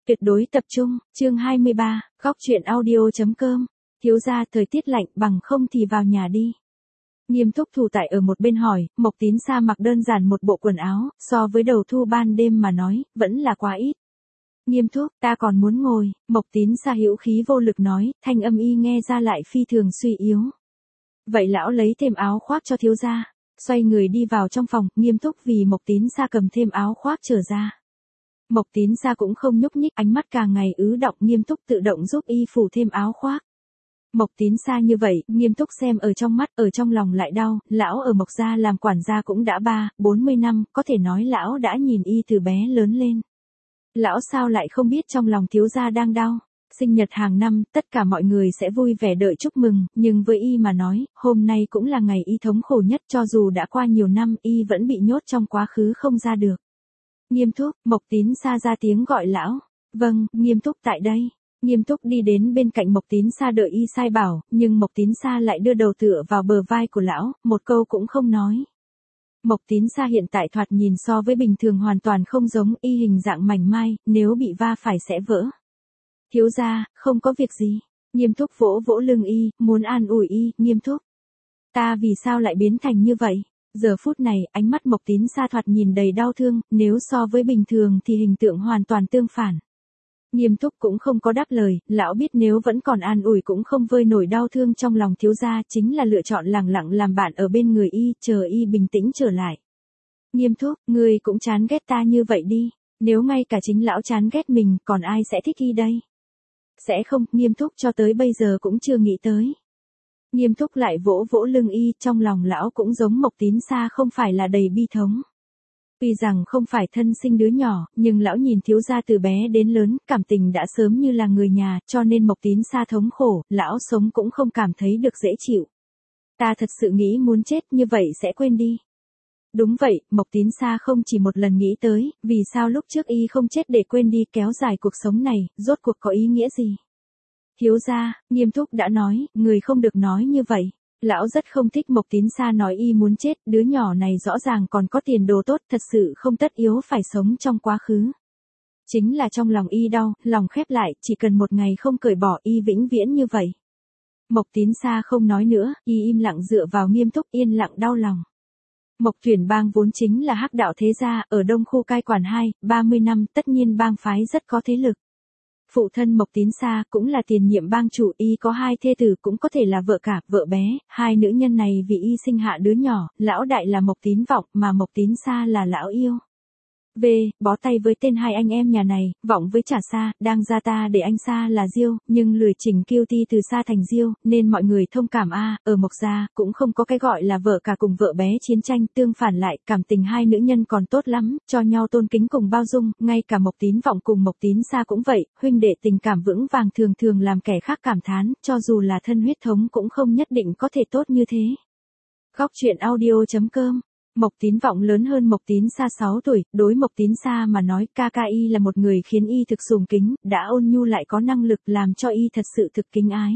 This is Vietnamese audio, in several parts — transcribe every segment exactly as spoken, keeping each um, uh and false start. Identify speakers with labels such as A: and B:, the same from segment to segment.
A: Tuyệt đối tập trung, chương hai mươi ba, góc truyện audio.com. Thiếu gia thời tiết lạnh bằng không thì vào nhà đi. Nghiêm Túc thủ tại ở một bên hỏi, Mộc Tín Sa mặc đơn giản một bộ quần áo, so với đầu thu ban đêm mà nói, vẫn là quá ít. Nghiêm Túc, ta còn muốn ngồi, Mộc Tín Sa hữu khí vô lực nói, thanh âm y nghe ra lại phi thường suy yếu. Vậy lão lấy thêm áo khoác cho thiếu gia, xoay người đi vào trong phòng, Nghiêm Túc vì Mộc Tín Sa cầm thêm áo khoác trở ra. Mộc Tín Sa cũng không nhúc nhích, ánh mắt càng ngày ứ động, Nghiêm Túc tự động giúp y phủ thêm áo khoác. Mộc Tín Sa như vậy, Nghiêm Túc xem ở trong mắt, ở trong lòng lại đau, lão ở Mộc gia làm quản gia cũng đã ba, bốn mươi năm, có thể nói lão đã nhìn y từ bé lớn lên. Lão sao lại không biết trong lòng thiếu gia đang đau. Sinh nhật hàng năm, tất cả mọi người sẽ vui vẻ đợi chúc mừng, nhưng với y mà nói, hôm nay cũng là ngày y thống khổ nhất, cho dù đã qua nhiều năm, y vẫn bị nhốt trong quá khứ không ra được. Nghiêm Túc, Mộc Tín Sa ra tiếng gọi lão. Vâng, Nghiêm Túc tại đây. Nghiêm Túc đi đến bên cạnh Mộc Tín Sa đợi y sai bảo, nhưng Mộc Tín Sa lại đưa đầu tựa vào bờ vai của lão, một câu cũng không nói. Mộc Tín Sa hiện tại thoạt nhìn so với bình thường hoàn toàn không giống, y hình dạng mảnh mai, nếu bị va phải sẽ vỡ. Thiếu gia, không có việc gì. Nghiêm Túc vỗ vỗ lưng y, muốn an ủi y, Nghiêm Túc. Ta vì sao lại biến thành như vậy? Giờ phút này, ánh mắt Mộc Tín Sa thoạt nhìn đầy đau thương, nếu so với bình thường thì hình tượng hoàn toàn tương phản. Nghiêm Túc cũng không có đáp lời, lão biết nếu vẫn còn an ủi cũng không vơi nổi đau thương trong lòng thiếu gia, chính là lựa chọn lẳng lặng làm bạn ở bên người y, chờ y bình tĩnh trở lại. Nghiêm Túc, ngươi cũng chán ghét ta như vậy đi, nếu ngay cả chính lão chán ghét mình, còn ai sẽ thích y đây? Sẽ không, Nghiêm Túc cho tới bây giờ cũng chưa nghĩ tới. Nghiêm Túc lại vỗ vỗ lưng y, trong lòng lão cũng giống Mộc Tín Sa không phải là đầy bi thống. Tuy rằng không phải thân sinh đứa nhỏ, nhưng lão nhìn thiếu gia từ bé đến lớn, cảm tình đã sớm như là người nhà, cho nên Mộc Tín Sa thống khổ, lão sống cũng không cảm thấy được dễ chịu. Ta thật sự nghĩ muốn chết như vậy sẽ quên đi. Đúng vậy, Mộc Tín Sa không chỉ một lần nghĩ tới, vì sao lúc trước y không chết để quên đi kéo dài cuộc sống này, rốt cuộc có ý nghĩa gì? Thiếu gia, Nghiêm Túc đã nói, người không được nói như vậy. Lão rất không thích Mộc Tín Sa nói y muốn chết, đứa nhỏ này rõ ràng còn có tiền đồ tốt, thật sự không tất yếu phải sống trong quá khứ. Chính là trong lòng y đau, lòng khép lại, chỉ cần một ngày không cởi bỏ y vĩnh viễn như vậy. Mộc Tín Sa không nói nữa, y im lặng dựa vào Nghiêm Túc, yên lặng đau lòng. Mộc Tuyển Bang vốn chính là hắc đạo thế gia, ở Đông khu cai quản hai, ba mươi năm, tất nhiên bang phái rất có thế lực. Phụ thân Mộc Tín Sa cũng là tiền nhiệm bang chủ, y có hai thê tử cũng có thể là vợ cả, vợ bé, hai nữ nhân này vì y sinh hạ đứa nhỏ, lão đại là Mộc Tín Vọng, mà Mộc Tín Sa là lão yêu. V, bó tay với tên hai anh em nhà này, Vọng với Trả Sa, đang ra ta để anh Sa là Diêu, nhưng lười chỉnh kiêu ti từ Sa thành Diêu, nên mọi người thông cảm a, ở Mộc gia cũng không có cái gọi là vợ cả cùng vợ bé chiến tranh, tương phản lại, cảm tình hai nữ nhân còn tốt lắm, cho nhau tôn kính cùng bao dung, ngay cả Mộc Tín Vọng cùng Mộc Tín Sa cũng vậy, huynh đệ tình cảm vững vàng thường thường làm kẻ khác cảm thán, cho dù là thân huyết thống cũng không nhất định có thể tốt như thế. Góc truyện audio.com. Mộc Tín Vọng lớn hơn Mộc Tín Sa sáu tuổi, đối Mộc Tín Sa mà nói, ca ca y là một người khiến y thực sùng kính, đã ôn nhu lại có năng lực làm cho y thật sự thực kính ái.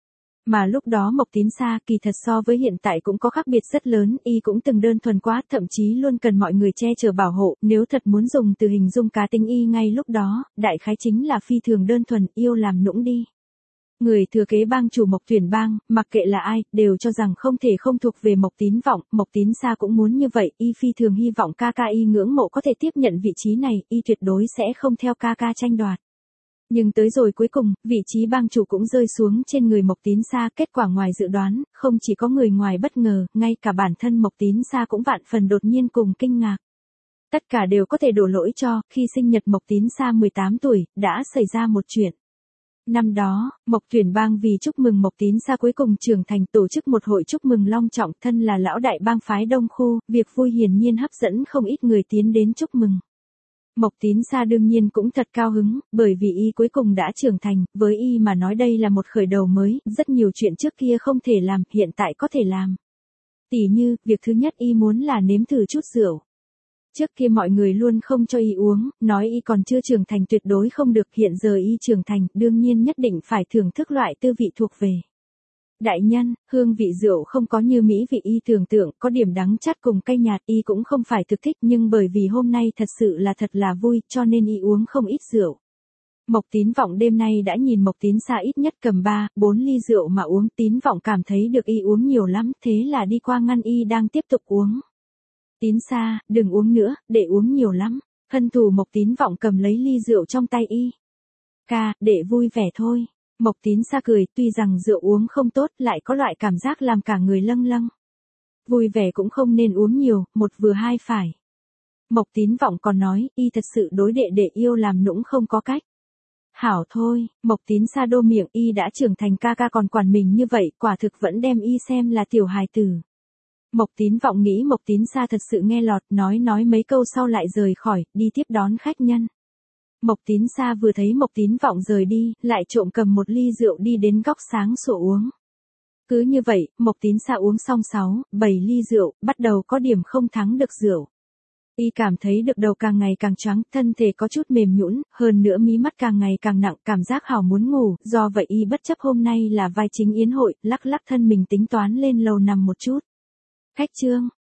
A: Mà lúc đó Mộc Tín Sa kỳ thật so với hiện tại cũng có khác biệt rất lớn, y cũng từng đơn thuần quá, thậm chí luôn cần mọi người che chở bảo hộ, nếu thật muốn dùng từ hình dung cá tính y ngay lúc đó, đại khái chính là phi thường đơn thuần, yêu làm nũng đi. Người thừa kế bang chủ Mộc Tuyển Bang, mặc kệ là ai, đều cho rằng không thể không thuộc về Mộc Tín Vọng, Mộc Tín Sa cũng muốn như vậy, y phi thường hy vọng ca ca y ngưỡng mộ có thể tiếp nhận vị trí này, y tuyệt đối sẽ không theo ca ca tranh đoạt. Nhưng tới rồi cuối cùng, vị trí bang chủ cũng rơi xuống trên người Mộc Tín Sa, kết quả ngoài dự đoán, không chỉ có người ngoài bất ngờ, ngay cả bản thân Mộc Tín Sa cũng vạn phần đột nhiên cùng kinh ngạc. Tất cả đều có thể đổ lỗi cho, khi sinh nhật Mộc Tín Sa mười tám tuổi, đã xảy ra một chuyện. Năm đó, Mộc Tuyển Bang vì chúc mừng Mộc Tín Sa cuối cùng trưởng thành tổ chức một hội chúc mừng long trọng, thân là lão đại bang phái Đông khu, việc vui hiển nhiên hấp dẫn không ít người tiến đến chúc mừng. Mộc Tín Sa đương nhiên cũng thật cao hứng, bởi vì y cuối cùng đã trưởng thành, với y mà nói đây là một khởi đầu mới, rất nhiều chuyện trước kia không thể làm, hiện tại có thể làm. Tỉ như, việc thứ nhất y muốn là nếm thử chút rượu. Trước kia mọi người luôn không cho y uống, nói y còn chưa trưởng thành tuyệt đối không được, hiện giờ y trưởng thành, đương nhiên nhất định phải thưởng thức loại tư vị thuộc về. Đại nhân, hương vị rượu không có như mỹ vị y tưởng tượng, có điểm đắng chát cùng cay nhạt, y cũng không phải thực thích, nhưng bởi vì hôm nay thật sự là thật là vui, cho nên y uống không ít rượu. Mộc Tín Vọng đêm nay đã nhìn Mộc Tín Sa ít nhất cầm ba, bốn ly rượu mà uống. Tín Vọng cảm thấy được y uống nhiều lắm, thế là đi qua ngăn y đang tiếp tục uống. Tín Sa, đừng uống nữa, đệ uống nhiều lắm. Hân thủ Mộc Tín Vọng cầm lấy ly rượu trong tay y. Ca, đệ vui vẻ thôi. Mộc Tín Sa cười, tuy rằng rượu uống không tốt, lại có loại cảm giác làm cả người lâng lâng. Vui vẻ cũng không nên uống nhiều, một vừa hai phải. Mộc Tín Vọng còn nói, y thật sự đối đệ đệ yêu làm nũng không có cách. Hảo thôi, Mộc Tín Sa đô miệng, y đã trưởng thành, ca ca còn quản mình như vậy, quả thực vẫn đem y xem là tiểu hài tử. Mộc Tín Vọng nghĩ Mộc Tín Sa thật sự nghe lọt, nói nói mấy câu sau lại rời khỏi, đi tiếp đón khách nhân. Mộc Tín Sa vừa thấy Mộc Tín Vọng rời đi, lại trộm cầm một ly rượu đi đến góc sáng sủa uống. Cứ như vậy, Mộc Tín Sa uống xong sáu, bảy ly rượu, bắt đầu có điểm không thắng được rượu. Y cảm thấy được đầu càng ngày càng choáng, thân thể có chút mềm nhũn, hơn nữa mí mắt càng ngày càng nặng, cảm giác hào muốn ngủ, do vậy y bất chấp hôm nay là vai chính yến hội, lắc lắc thân mình tính toán lên lầu nằm một chút. Khách Trương,